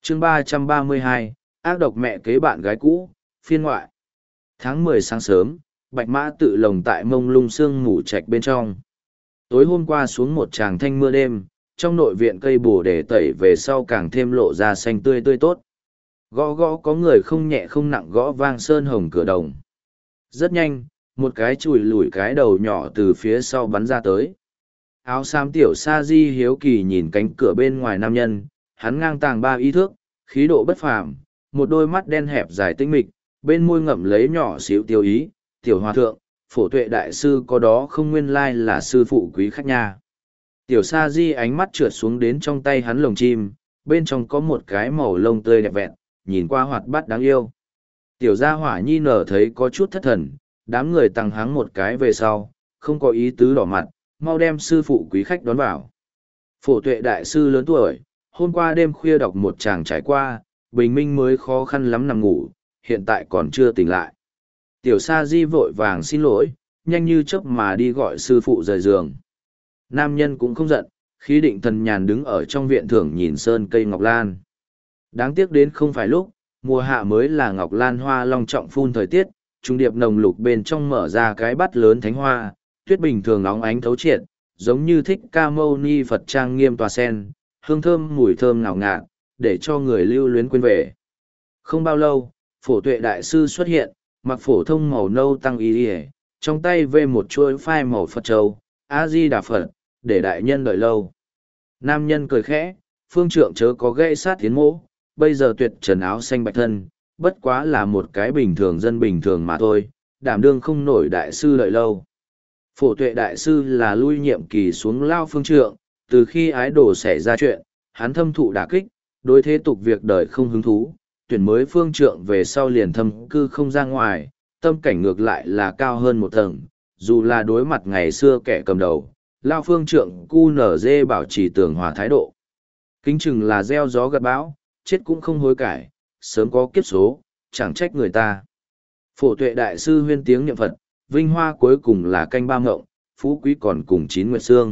chương 332, ác độc mẹ kế bạn gái cũ, phiên ngoại. Tháng 10 sáng sớm, Bạch Mã Tự lồng tại mông lung sương ngủ trạch bên trong. Tối hôm qua xuống một tràng thanh mưa đêm, trong nội viện cây bồ đề tẩy về sau càng thêm lộ ra xanh tươi tươi tốt. Gõ gõ có người không nhẹ không nặng gõ vang sơn hồng cửa đồng. Rất nhanh, một cái chùi lủi cái đầu nhỏ từ phía sau bắn ra tới. Áo xám tiểu sa di hiếu kỳ nhìn cánh cửa bên ngoài nam nhân, hắn ngang tàng 3 ý thước, khí độ bất phàm, một đôi mắt đen hẹp dài tinh mịch, bên môi ngậm lấy nhỏ xíu tiêu ý, tiểu hòa thượng, phổ tuệ đại sư có đó không nguyên lai là sư phụ quý khách nha. Tiểu sa di ánh mắt trượt xuống đến trong tay hắn lồng chim, bên trong có một cái màu lông tươi đẹp vẹn, nhìn qua hoạt bát đáng yêu. Tiểu gia hỏa nhi nở thấy có chút thất thần, đám người tăng háng một cái về sau, không có ý tứ đỏ mặt, mau đem sư phụ quý khách đón vào. Phổ tuệ đại sư lớn tuổi, hôm qua đêm khuya đọc một tràng trải qua, bình minh mới khó khăn lắm nằm ngủ, hiện tại còn chưa tỉnh lại. Tiểu sa di vội vàng xin lỗi, nhanh như chớp mà đi gọi sư phụ rời giường. Nam nhân cũng không giận, khí định thần nhàn đứng ở trong viện thưởng nhìn sơn cây ngọc lan. Đáng tiếc đến không phải lúc, mùa hạ mới là ngọc lan hoa long trọng phun thời tiết, trung điệp nồng lục bên trong mở ra cái bát lớn thánh hoa, tuyết bình thường óng ánh thấu triệt, giống như thích ca mâu ni Phật trang nghiêm tòa sen, hương thơm mùi thơm ngào ngạt, để cho người lưu luyến quên về. Không bao lâu, phổ tuệ đại sư xuất hiện, mặc phổ thông màu nâu tăng y ỉa, trong tay vê một chuỗi phai màu Phật châu, A Di Đà Phật, để đại nhân đợi lâu. Nam nhân cười khẽ, phương trượng chớ có gây sát tiến mỗ, bây giờ tuyệt trần áo xanh bạch thân, bất quá là một cái bình thường dân bình thường mà thôi, đảm đương không nổi đại sư đợi lâu. Phổ tuệ đại sư là lui nhiệm kỳ xuống lao phương trượng, từ khi ái đồ xảy ra chuyện, hắn thâm thụ đả kích, đối thế tục việc đời không hứng thú, tuyển mới phương trượng về sau liền thâm cư không ra ngoài, tâm cảnh ngược lại là cao hơn một tầng, dù là đối mặt ngày xưa kẻ cầm đầu, lao phương trượng cu nở dê bảo trì tường hòa thái độ. Kính chừng là gieo gió gặt bão, chết cũng không hối cải, sớm có kiếp số, chẳng trách người ta. Phổ tuệ đại sư huyên tiếng niệm Phật, vinh hoa cuối cùng là canh ba ngộng, phú quý còn cùng 9 nguyệt sương.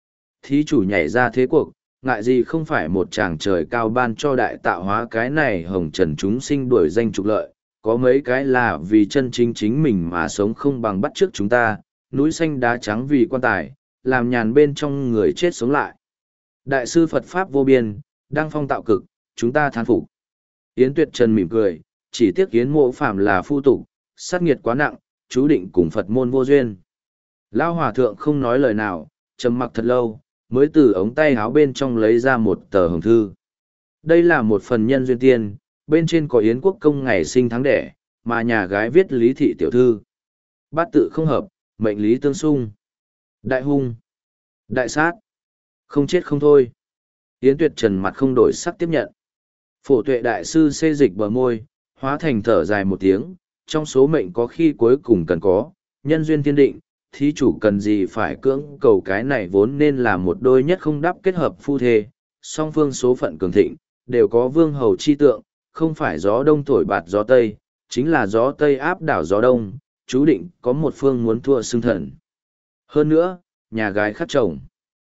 Thí chủ nhảy ra thế cuộc, ngại gì không phải một chàng trời cao ban cho đại tạo hóa cái này hồng trần chúng sinh đuổi danh trục lợi, có mấy cái là vì chân chính chính mình mà sống không bằng bắt trước chúng ta, núi xanh đá trắng vì quan tài, làm nhàn bên trong người chết sống lại. Đại sư Phật Pháp vô biên, đăng phong tạo cực, chúng ta thán phục. Yến Tuyệt Trần mỉm cười, chỉ tiếc Yến Mộ Phạm là phu tục, sát nghiệt quá nặng, chú định cùng Phật môn vô duyên. Lao hòa thượng không nói lời nào, trầm mặc thật lâu, mới từ ống tay áo bên trong lấy ra một tờ hồng thư. Đây là một phần nhân duyên tiên, bên trên có Yến Quốc công ngày sinh tháng đẻ, mà nhà gái viết Lý Thị tiểu thư. Bát tự không hợp, mệnh lý tương xung. Đại hung, đại sát, không chết không thôi. Yến Tuyệt Trần mặt không đổi sắc tiếp nhận. Phổ tuệ đại sư xê dịch bờ môi, hóa thành thở dài một tiếng, trong số mệnh có khi cuối cùng cần có, nhân duyên thiên định, thí chủ cần gì phải cưỡng cầu cái này vốn nên là một đôi nhất không đáp kết hợp phu thê, song phương số phận cường thịnh, đều có vương hầu chi tượng, không phải gió đông thổi bạt gió tây, chính là gió tây áp đảo gió đông, chú định có một phương muốn thua xương thần. Hơn nữa, nhà gái khắc chồng.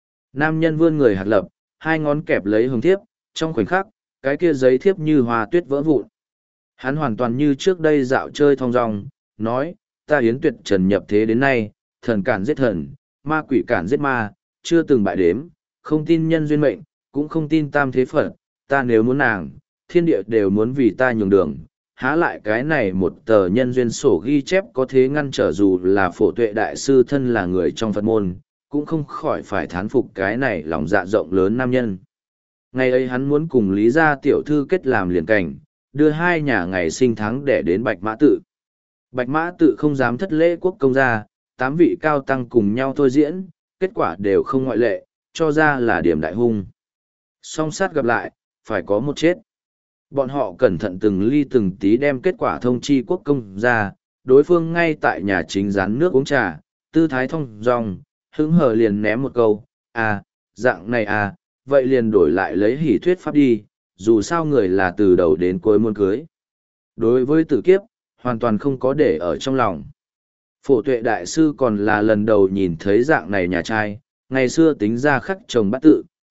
Nam nhân vươn người hạt lập, hai ngón kẹp lấy hồng thiếp, trong khoảnh khắc, cái kia giấy thiếp như hoa tuyết vỡ vụn. Hắn hoàn toàn như trước đây dạo chơi thong dong, nói, ta Yến Tuyệt Trần nhập thế đến nay, thần cản giết thần, ma quỷ cản giết ma, chưa từng bại đếm, không tin nhân duyên mệnh, cũng không tin tam thế Phật, ta nếu muốn nàng, thiên địa đều muốn vì ta nhường đường, há lại cái này một tờ nhân duyên sổ ghi chép có thế ngăn trở dù là phổ tuệ đại sư thân là người trong Phật môn, cũng không khỏi phải thán phục cái này lòng dạ rộng lớn nam nhân. Ngày ấy hắn muốn cùng Lý gia tiểu thư kết làm liền cảnh, đưa hai nhà ngày sinh tháng để đến Bạch Mã Tự. Bạch Mã Tự không dám thất lễ quốc công gia, 8 vị cao tăng cùng nhau thôi diễn, kết quả đều không ngoại lệ, cho ra là điểm đại hung. Song sát gặp lại, phải có một chết. Bọn họ cẩn thận từng ly từng tí đem kết quả thông chi quốc công ra, đối phương ngay tại nhà chính rán nước uống trà, tư thái thông dong, hứng hờ liền ném một câu, à, dạng này à, vậy liền đổi lại lấy hỷ thuyết pháp đi, dù sao người là từ đầu đến cuối muốn cưới. Đối với tử kiếp, hoàn toàn không có để ở trong lòng. Phổ tuệ đại sư còn là lần đầu nhìn thấy dạng này nhà trai, ngày xưa tính ra khắc chồng bắt tự,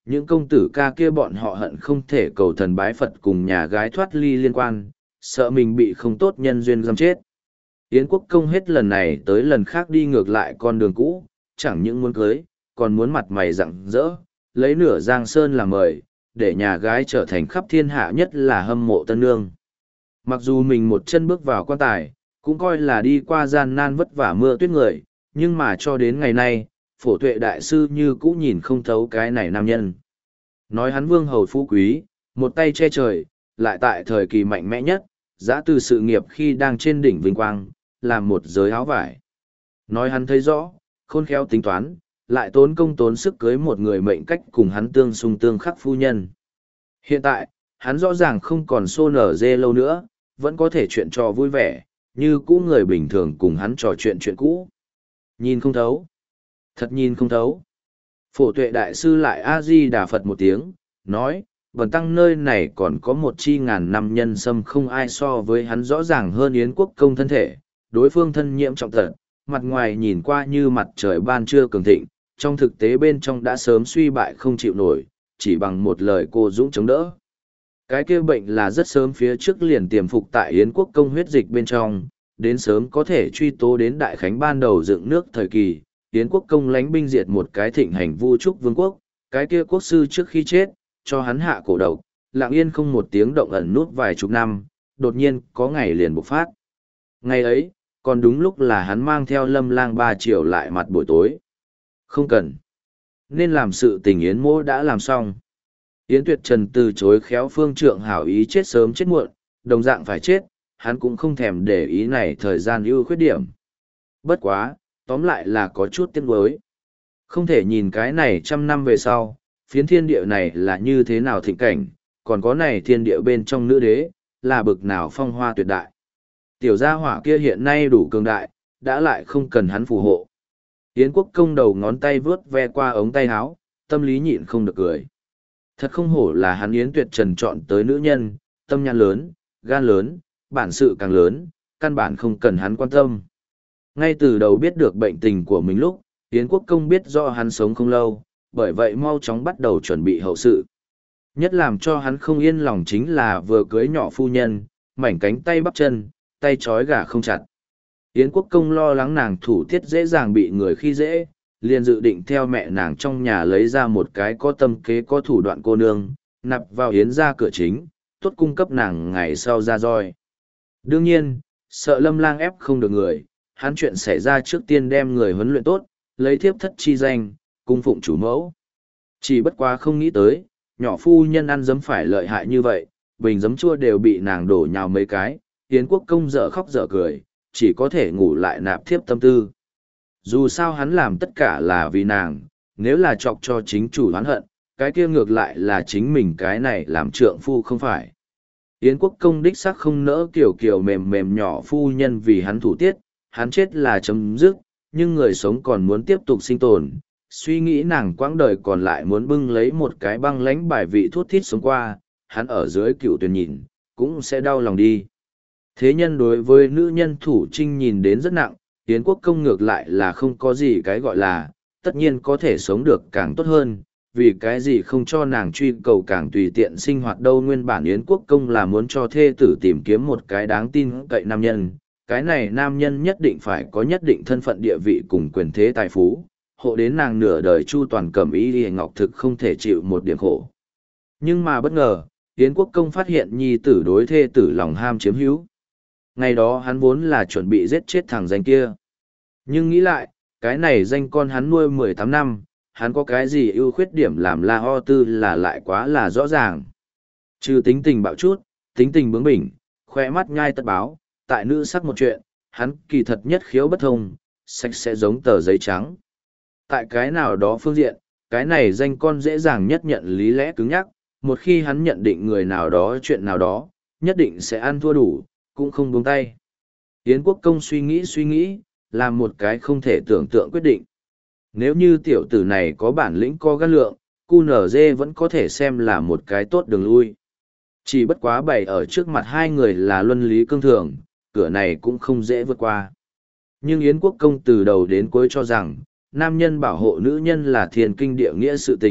những công tử ca kia bọn họ hận không thể cầu thần bái Phật cùng nhà gái thoát ly liên quan, sợ mình bị không tốt nhân duyên giam chết. Yến Quốc Công hết lần này tới lần khác đi ngược lại con đường cũ, chẳng những muốn cưới, còn muốn mặt mày rạng rỡ, lấy nửa giang sơn làm mời, để nhà gái trở thành khắp thiên hạ nhất là hâm mộ tân nương. Mặc dù mình một chân bước vào quan tài, cũng coi là đi qua gian nan vất vả mưa tuyết người, nhưng mà cho đến ngày nay, Phổ Tuệ đại sư như cũ nhìn không thấu cái này nam nhân. Nói hắn vương hầu phú quý, một tay che trời, lại tại thời kỳ mạnh mẽ nhất, giã từ sự nghiệp khi đang trên đỉnh vinh quang, làm một giới áo vải. Nói hắn thấy rõ, khôn khéo tính toán, lại tốn công tốn sức cưới một người mệnh cách cùng hắn tương xung tương khắc phu nhân. Hiện tại, hắn rõ ràng không còn xô nở dê lâu nữa, vẫn có thể chuyện trò vui vẻ, như cũ người bình thường cùng hắn trò chuyện cũ. Nhìn không thấu. Thật nhìn không thấu. Phổ Tuệ đại sư lại A-di-đà Phật một tiếng, nói, bần tăng nơi này còn có một chi ngàn năm nhân sâm không ai so với hắn rõ ràng hơn Yến Quốc Công thân thể, đối phương thân nhiễm trọng tật, mặt ngoài nhìn qua như mặt trời ban trưa cường thịnh, trong thực tế bên trong đã sớm suy bại không chịu nổi, chỉ bằng một lời cô dũng chống đỡ. Cái kia bệnh là rất sớm phía trước liền tiềm phục tại Yến Quốc Công huyết dịch bên trong, đến sớm có thể truy tố đến Đại Khánh ban đầu dựng nước thời kỳ, Yến Quốc Công lánh binh diệt một cái thịnh hành Vu Trúc Vương quốc, cái kia quốc sư trước khi chết, cho hắn hạ cổ độc, lặng yên không một tiếng động ẩn nút vài chục năm, đột nhiên có ngày liền bộc phát. Ngày ấy, còn đúng lúc là hắn mang theo Lâm Lang 3 triệu lại mặt buổi tối. Không cần. Nên làm sự tình Yến mô đã làm xong. Yến Tuyệt Trần từ chối khéo phương trượng hảo ý chết sớm chết muộn, đồng dạng phải chết, hắn cũng không thèm để ý này thời gian ưu khuyết điểm. Bất quá, tóm lại là có chút tiếc nuối. Không thể nhìn cái này trăm năm về sau, phiến thiên địa này là như thế nào thịnh cảnh, còn có này thiên địa bên trong nữ đế, là bực nào phong hoa tuyệt đại. Tiểu gia hỏa kia hiện nay đủ cường đại, đã lại không cần hắn phù hộ. Yến Quốc Công đầu ngón tay vướt ve qua ống tay áo, tâm lý nhịn không được cười. Thật không hổ là hắn Yến Tuyệt Trần chọn tới nữ nhân, tâm nhãn lớn, gan lớn, bản sự càng lớn, căn bản không cần hắn quan tâm. Ngay từ đầu biết được bệnh tình của mình lúc, Yến Quốc Công biết do hắn sống không lâu, bởi vậy mau chóng bắt đầu chuẩn bị hậu sự. Nhất làm cho hắn không yên lòng chính là vừa cưới nhỏ phu nhân, mảnh cánh tay bắp chân, tay trói gà không chặt. Yến Quốc Công lo lắng nàng thủ tiết dễ dàng bị người khi dễ, liền dự định theo mẹ nàng trong nhà lấy ra một cái có tâm kế có thủ đoạn cô nương, nạp vào Yến ra cửa chính, tốt cung cấp nàng ngày sau ra roi. Đương nhiên, sợ Lâm Lang ép không được người, hắn chuyện xảy ra trước tiên đem người huấn luyện tốt, lấy thiếp thất chi danh, cung phụng chủ mẫu. Chỉ bất quá không nghĩ tới, nhỏ phu nhân ăn giấm phải lợi hại như vậy, bình giấm chua đều bị nàng đổ nhào mấy cái, Yến Quốc Công dở khóc dở cười, chỉ có thể ngủ lại nạp thiếp tâm tư. Dù sao hắn làm tất cả là vì nàng, nếu là chọc cho chính chủ oán hận, cái kia ngược lại là chính mình cái này làm trượng phu không phải. Yến Quốc Công đích xác không nỡ kiểu kiểu mềm mềm nhỏ phu nhân vì hắn thủ tiết, hắn chết là chấm dứt, nhưng người sống còn muốn tiếp tục sinh tồn. Suy nghĩ nàng quãng đời còn lại muốn bưng lấy một cái băng lánh bài vị thuốc thít sống qua, hắn ở dưới cựu tuyển nhìn, cũng sẽ đau lòng đi. Thế nhân đối với nữ nhân thủ trinh nhìn đến rất nặng, Yến Quốc Công ngược lại là không có gì cái gọi là, tất nhiên có thể sống được càng tốt hơn, vì cái gì không cho nàng truy cầu càng tùy tiện sinh hoạt đâu. Nguyên bản Yến Quốc Công là muốn cho thê tử tìm kiếm một cái đáng tin cậy nam nhân, cái này nam nhân nhất định phải có nhất định thân phận địa vị cùng quyền thế tài phú, hộ đến nàng nửa đời chu toàn cẩm y đi ngọc thực không thể chịu một điểm khổ. Nhưng mà bất ngờ, Yến Quốc Công phát hiện nhi tử đối thê tử lòng ham chiếm hữu. Ngày đó hắn vốn là chuẩn bị giết chết thằng danh kia. Nhưng nghĩ lại, cái này danh con hắn nuôi 18 năm, hắn có cái gì ưu khuyết điểm làm La Ho Tư là lại quá là rõ ràng. Trừ tính tình bạo chút, tính tình bướng bỉnh, khoe mắt nhai tất báo, tại nữ sắc một chuyện, hắn kỳ thật nhất khiếu bất thông, sạch sẽ giống tờ giấy trắng. Tại cái nào đó phương diện, cái này danh con dễ dàng nhất nhận lý lẽ cứng nhắc, một khi hắn nhận định người nào đó chuyện nào đó, nhất định sẽ ăn thua đủ, cũng không buông tay. Yến Quốc Công suy nghĩ, làm một cái không thể tưởng tượng quyết định. Nếu như tiểu tử này có bản lĩnh có gan lượng, QNZ vẫn có thể xem là một cái tốt đường lui. Chỉ bất quá bày ở trước mặt hai người là luân lý cương thường, cửa này cũng không dễ vượt qua. Nhưng Yến Quốc Công từ đầu đến cuối cho rằng, nam nhân bảo hộ nữ nhân là thiên kinh địa nghĩa sự tình,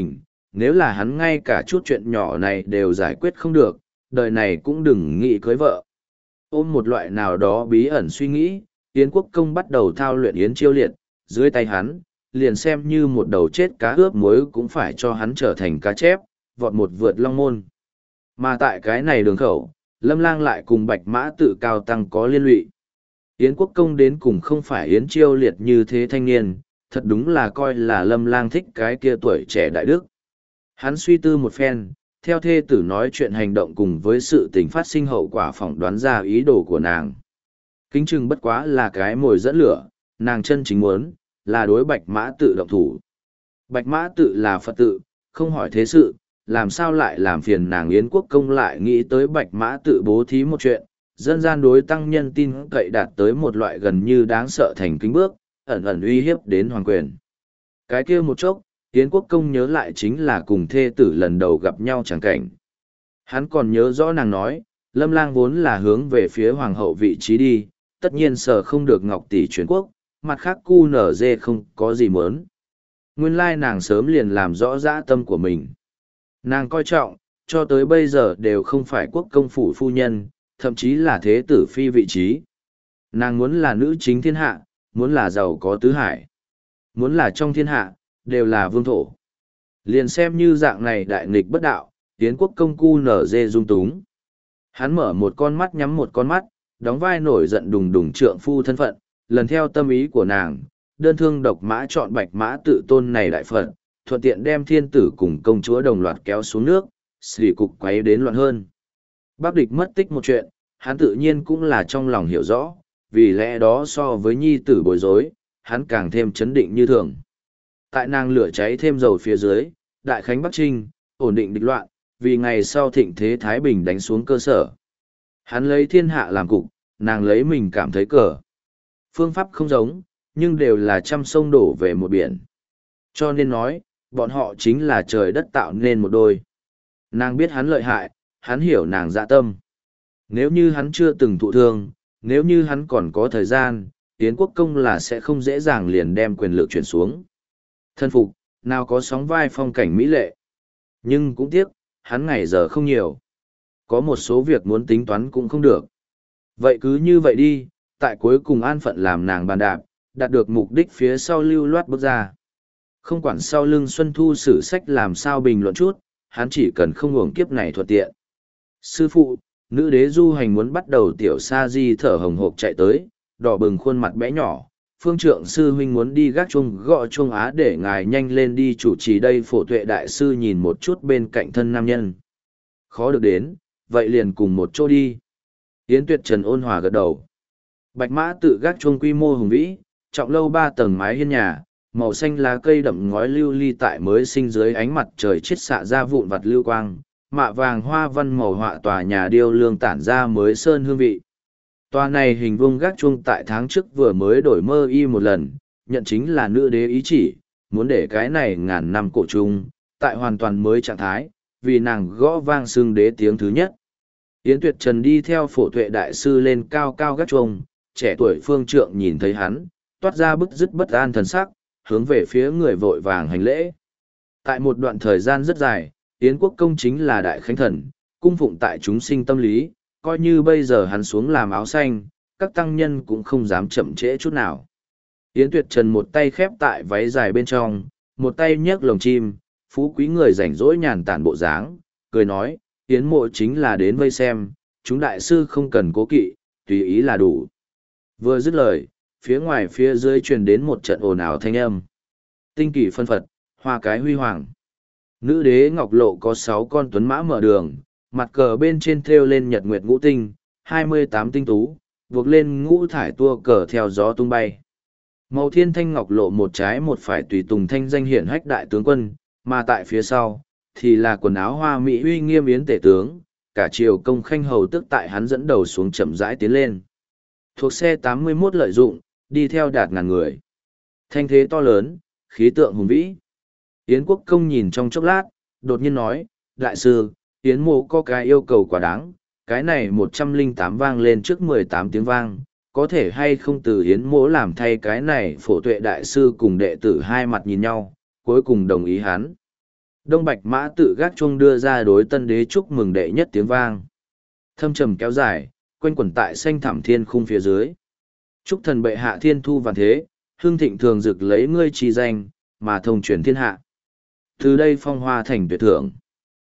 nếu là hắn ngay cả chút chuyện nhỏ này đều giải quyết không được, đời này cũng đừng nghĩ cưới vợ. Ôm một loại nào đó bí ẩn suy nghĩ, Yến Quốc Công bắt đầu thao luyện Yến Chiêu Liệt, dưới tay hắn, liền xem như một đầu chết cá ướp muối cũng phải cho hắn trở thành cá chép, vọt một vượt long môn. Mà tại cái này đường khẩu, Lâm Lang lại cùng Bạch Mã Tự cao tăng có liên lụy. Yến Quốc Công đến cùng không phải Yến Chiêu Liệt như thế thanh niên, thật đúng là coi là Lâm Lang thích cái kia tuổi trẻ đại đức. Hắn suy tư một phen, theo thê tử nói chuyện hành động cùng với sự tình phát sinh hậu quả phỏng đoán ra ý đồ của nàng. Kính chừng bất quá là cái mồi dẫn lửa, nàng chân chính muốn, là đối Bạch Mã Tự động thủ. Bạch Mã Tự là Phật tự, không hỏi thế sự, làm sao lại làm phiền nàng Yến Quốc Công lại nghĩ tới Bạch Mã Tự bố thí một chuyện, dân gian đối tăng nhân tin cậy đạt tới một loại gần như đáng sợ thành kính bước, ẩn ẩn uy hiếp đến hoàng quyền. Cái kia một chốc, Yến Quốc Công nhớ lại chính là cùng thê tử lần đầu gặp nhau chẳng cảnh. Hắn còn nhớ rõ nàng nói, Lâm Lang vốn là hướng về phía hoàng hậu vị trí đi, tất nhiên sợ không được Ngọc Tỷ chuyển quốc, mặt khác cu nở dê không có gì mớn. Nguyên lai nàng sớm liền làm rõ dã tâm của mình. Nàng coi trọng, cho tới bây giờ đều không phải quốc công phủ phu nhân, thậm chí là thế tử phi vị trí. Nàng muốn là nữ chính thiên hạ, muốn là giàu có tứ hải, muốn là trong thiên hạ, đều là vương thổ. Liền xem như dạng này đại nghịch bất đạo, Yến Quốc Công cu nở dê dung túng. Hắn mở một con mắt nhắm một con mắt, đóng vai nổi giận đùng đùng trượng phu thân phận, lần theo tâm ý của nàng, đơn thương độc mã chọn Bạch Mã Tự tôn này đại phận, thuận tiện đem thiên tử cùng công chúa đồng loạt kéo xuống nước, xử cục quấy đến loạn hơn. Bắc địch mất tích một chuyện, hắn tự nhiên cũng là trong lòng hiểu rõ, vì lẽ đó so với nhi tử bối rối, hắn càng thêm chấn định như thường. Tại nàng lửa cháy thêm dầu phía dưới, đại khánh Bắc Trinh, ổn định địch loạn, vì ngày sau thịnh thế Thái Bình đánh xuống cơ sở. Hắn lấy thiên hạ làm cục, nàng lấy mình cảm thấy cờ. Phương pháp không giống, nhưng đều là trăm sông đổ về một biển. Cho nên nói, bọn họ chính là trời đất tạo nên một đôi. Nàng biết hắn lợi hại, hắn hiểu nàng dạ tâm. Nếu như hắn chưa từng thụ thương, nếu như hắn còn có thời gian, Yến Quốc Công là sẽ không dễ dàng liền đem quyền lực chuyển xuống. Thân phục, nào có sóng vai phong cảnh mỹ lệ. Nhưng cũng tiếc, hắn ngày giờ không nhiều. Có một số việc muốn tính toán cũng không được. Vậy cứ như vậy đi, tại cuối cùng an phận làm nàng bàn đạp, đạt được mục đích phía sau lưu loát bước ra. Không quản sau lưng Xuân Thu sử sách làm sao bình luận chút, hắn chỉ cần không uổng kiếp này thuận tiện. Sư phụ, nữ đế du hành muốn bắt đầu tiểu sa di thở hồng hộc chạy tới, đỏ bừng khuôn mặt bé nhỏ. Phương trượng sư huynh muốn đi gác chuông gọi chuông á để ngài nhanh lên đi chủ trì đây. Phổ Tuệ đại sư nhìn một chút bên cạnh thân nam nhân. Khó được đến, vậy liền cùng một chỗ đi. Yến Tuyệt Trần ôn hòa gật đầu. Bạch Mã Tự gác chuông quy mô hùng vĩ, trọng lâu 3 tầng mái hiên nhà, màu xanh lá cây đậm ngói lưu ly tại mới sinh dưới ánh mặt trời chiết xạ ra vụn vặt lưu quang, mạ vàng hoa văn màu họa tòa nhà điêu lương tản ra mới sơn hương vị. Tòa này hình vuông gác chuông tại tháng trước vừa mới đổi mơ y một lần, nhận chính là nữ đế ý chỉ, muốn để cái này ngàn năm cổ trung, tại hoàn toàn mới trạng thái, vì nàng gõ vang xưng đế tiếng thứ nhất. Yến Tuyệt Trần đi theo Phổ Tuệ đại sư lên cao cao gác chuông, trẻ tuổi phương trượng nhìn thấy hắn, toát ra bức dứt bất an thần sắc, hướng về phía người vội vàng hành lễ. Tại một đoạn thời gian rất dài, Yến Quốc Công chính là đại khánh thần, cung phụng tại chúng sinh tâm lý, coi như bây giờ hắn xuống làm áo xanh, các tăng nhân cũng không dám chậm trễ chút nào. Yến Tuyệt Trần một tay khép tại váy dài bên trong, một tay nhấc lồng chim, phú quý người rảnh rỗi nhàn tản bộ dáng, cười nói, Yến mộ chính là đến vây xem, chúng đại sư không cần cố kỵ, tùy ý là đủ. Vừa dứt lời, phía ngoài phía dưới truyền đến một trận ồn ào thanh âm. Tinh kỳ phân phật, hoa cái huy hoàng. Nữ đế Ngọc Lộ có 6 con tuấn mã mở đường, mặt cờ bên trên thêu lên nhật nguyệt ngũ tinh, 28 tinh tú, buộc lên ngũ thải tua cờ theo gió tung bay. Màu thiên thanh ngọc lộ một trái một phải tùy tùng thanh danh hiển hách đại tướng quân, mà tại phía sau, thì là quần áo hoa mỹ uy nghiêm yến tể tướng, cả triều công khanh hầu tức tại hắn dẫn đầu xuống chậm rãi tiến lên. Thuộc xe 81 lợi dụng, đi theo đạt ngàn người. Thanh thế to lớn, khí tượng hùng vĩ. Yến Quốc Công nhìn trong chốc lát, đột nhiên nói, đại sư, Yến mộ có cái yêu cầu quá đáng, cái này 108 vang lên trước 18 tiếng vang, có thể hay không từ Yến mộ làm thay cái này. Phổ Tuệ đại sư cùng đệ tử hai mặt nhìn nhau, cuối cùng đồng ý hắn. Đông Bạch Mã tự gác chuông đưa ra đối tân đế chúc mừng đệ nhất tiếng vang. Thâm trầm kéo dài, quanh quẩn tại xanh thẳm thiên khung phía dưới. Chúc thần bệ hạ thiên thu vạn thế, hương thịnh thường rực lấy ngươi trì danh, mà thông truyền thiên hạ. Từ đây phong hoa thành tuyệt thưởng.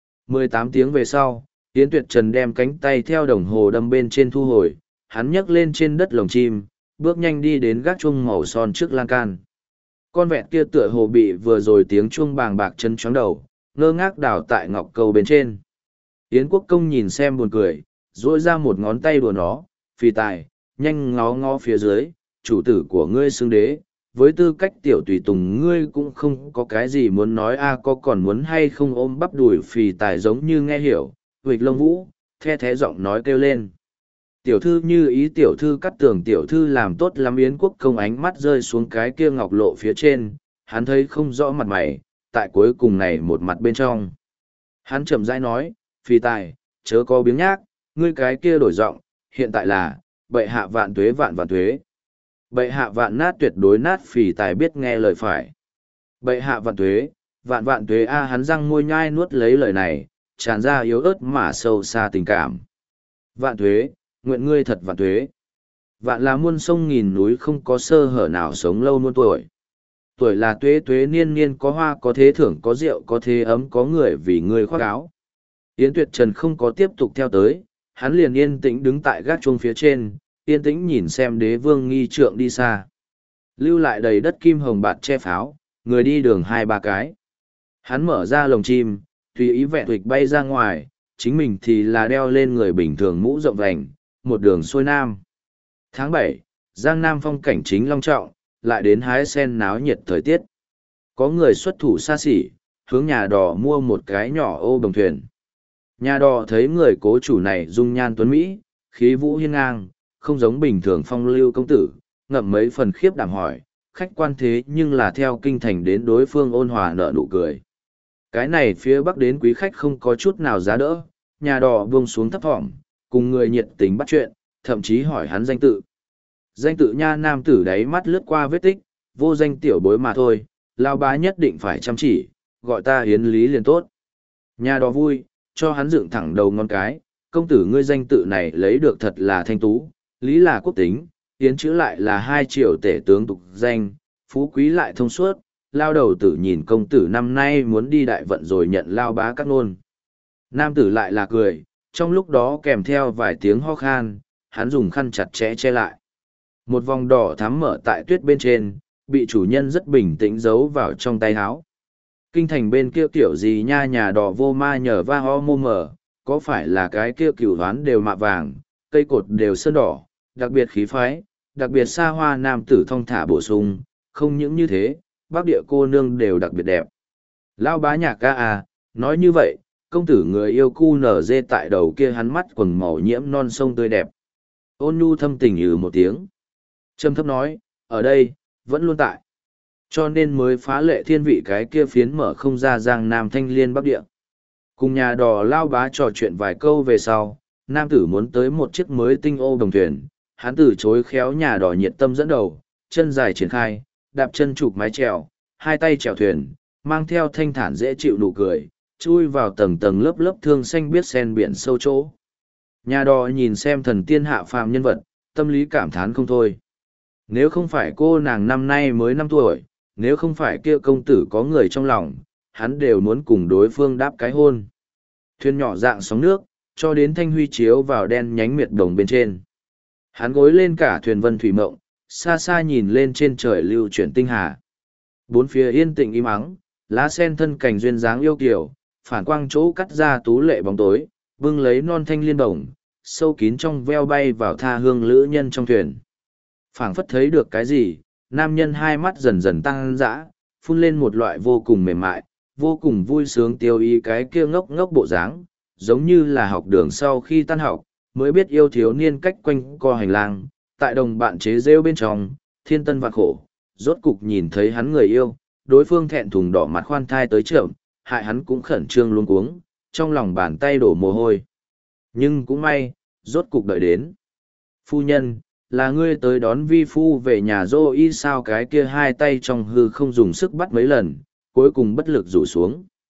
18 tiếng về sau, Yến Tuyệt Trần đem cánh tay theo đồng hồ đâm bên trên thu hồi, hắn nhấc lên trên đất lồng chim, bước nhanh đi đến gác chuông màu son trước lan can. Con vẹn kia tựa hồ bị vừa rồi tiếng chuông bàng bạc chân chóng đầu, ngơ ngác đảo tại ngọc cầu bên trên. Yến Quốc Công nhìn xem buồn cười, duỗi ra một ngón tay đùa nó, phi tài, nhanh ngó ngó phía dưới, chủ tử của ngươi xưng đế, với tư cách tiểu tùy tùng ngươi cũng không có cái gì muốn nói có còn muốn hay không ôm bắp đùi phì tài giống như nghe hiểu, huỵch lông vũ, the thé giọng nói kêu lên. Tiểu thư như ý tiểu thư cắt tường tiểu thư làm tốt lắm. Yến Quốc Công ánh mắt rơi xuống cái kia ngọc lộ phía trên, hắn thấy không rõ mặt mày, tại cuối cùng này một mặt bên trong. Hắn chậm rãi nói, phi tài, chớ có biếng nhác, ngươi cái kia đổi giọng, hiện tại là, bệ hạ vạn tuế vạn vạn tuế. Bệ hạ vạn nát tuyệt đối nát phì tài biết nghe lời phải. Bệ hạ vạn vạn tuế hắn răng môi nhai nuốt lấy lời này, tràn ra yếu ớt mà sâu xa tình cảm. Vạn tuế, nguyện ngươi thật vạn tuế. Vạn là muôn sông nghìn núi không có sơ hở nào sống lâu muôn tuổi. Tuổi là tuế tuế niên niên có hoa có thế thưởng có rượu có thế ấm có người vì ngươi khoác áo. Yến Tuyệt Trần không có tiếp tục theo tới, hắn liền yên tĩnh đứng tại gác chuông phía trên, yên tĩnh nhìn xem đế vương nghi trượng đi xa. Lưu lại đầy đất kim hồng bạt che pháo, người đi đường hai ba cái. Hắn mở ra lồng chim, tùy ý vẹn tuịch bay ra ngoài, chính mình thì là đeo lên người bình thường mũ rộng vành, một đường xuôi nam. Tháng 7, Giang Nam phong cảnh chính long trọng, lại đến hái sen náo nhiệt thời tiết. Có người xuất thủ xa xỉ, hướng nhà đò mua một cái nhỏ ô đồng thuyền. Nhà đò thấy người cố chủ này dung nhan tuấn Mỹ, khí vũ hiên ngang, không giống bình thường phong lưu công tử, ngậm mấy phần khiếp đảm hỏi, khách quan thế nhưng là theo kinh thành đến đối phương ôn hòa nở nụ cười. Cái này phía bắc đến quý khách không có chút nào giá đỡ, nhà đò buông xuống thấp thỏm, cùng người nhiệt tình bắt chuyện, thậm chí hỏi hắn danh tự. Danh tự nha nam tử đáy mắt lướt qua vết tích, vô danh tiểu bối mà thôi, lao bá nhất định phải chăm chỉ, gọi ta hiến lý liền tốt. Nhà đò vui, cho hắn dựng thẳng đầu ngón cái, công tử ngươi danh tự này lấy được thật là thanh tú, lý là quốc tính, hiến chữ lại là 2 triệu tể tướng tục danh, phú quý lại thông suốt, lao đầu tử nhìn công tử năm nay muốn đi đại vận rồi nhận lao bá các nôn. Nam tử lại là cười, trong lúc đó kèm theo vài tiếng ho khan, hắn dùng khăn chặt chẽ che lại. Một vòng đỏ thắm mở tại tuyết bên trên, bị chủ nhân rất bình tĩnh giấu vào trong tay áo. Kinh thành bên kia kiểu gì nha, nhà đỏ vô ma nhờ va ho mô mờ, có phải là cái kia cửu hoán đều mạ vàng, cây cột đều sơn đỏ, đặc biệt khí phái, đặc biệt xa hoa nam tử thong thả bổ sung, không những như thế, bắc địa cô nương đều đặc biệt đẹp. Lão bá nhạc ca nói như vậy, công tử người yêu cu nở dê tại đầu kia hắn mắt quần màu nhiễm non sông tươi đẹp. Ôn nhu thâm tình một tiếng. Trầm thấp nói, ở đây, vẫn luôn tại. Cho nên mới phá lệ thiên vị cái kia phiến mở không ra Giang Nam thanh liên bắc địa. Cùng nhà đò lao bá trò chuyện vài câu về sau, nam tử muốn tới một chiếc mới tinh ô đồng thuyền, hắn từ chối khéo nhà đò nhiệt tâm dẫn đầu, chân dài triển khai, đạp chân chụp mái chèo, hai tay chèo thuyền, mang theo thanh thản dễ chịu nụ cười, chui vào tầng tầng lớp lớp thương xanh biết sen biển sâu chỗ. Nhà đò nhìn xem thần tiên hạ phàm nhân vật, tâm lý cảm thán không thôi. Nếu không phải cô nàng năm nay mới 5 tuổi, nếu không phải kia công tử có người trong lòng, hắn đều muốn cùng đối phương đáp cái hôn. Thuyền nhỏ dạng sóng nước, cho đến thanh huy chiếu vào đen nhánh miệt đồng bên trên. Hắn gối lên cả thuyền vân thủy mộng, xa xa nhìn lên trên trời lưu chuyển tinh hà. Bốn phía yên tĩnh im ắng, lá sen thân cành duyên dáng yêu kiều, phản quang chỗ cắt ra tú lệ bóng tối, bưng lấy non thanh liên bổng, sâu kín trong veo bay vào tha hương lữ nhân trong thuyền. Phảng phất thấy được cái gì, nam nhân hai mắt dần dần tăng dã, phun lên một loại vô cùng mềm mại, vô cùng vui sướng tiêu ý cái kia ngốc ngốc bộ dáng, giống như là học đường sau khi tan học, mới biết yêu thiếu niên cách quanh co hành lang, tại đồng bạn chế rêu bên trong, thiên tân vạn khổ, rốt cục nhìn thấy hắn người yêu, đối phương thẹn thùng đỏ mặt khoan thai tới trưởng, hại hắn cũng khẩn trương luống cuống, trong lòng bàn tay đổ mồ hôi. Nhưng cũng may, rốt cục đợi đến. Phu nhân, là ngươi tới đón vi phu về nhà dô y sao, cái kia hai tay trong hư không dùng sức bắt mấy lần, cuối cùng bất lực rủ xuống.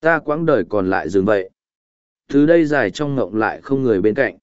Ta quãng đời còn lại dừng vậy. Từ đây dài trong ngộng lại không người bên cạnh.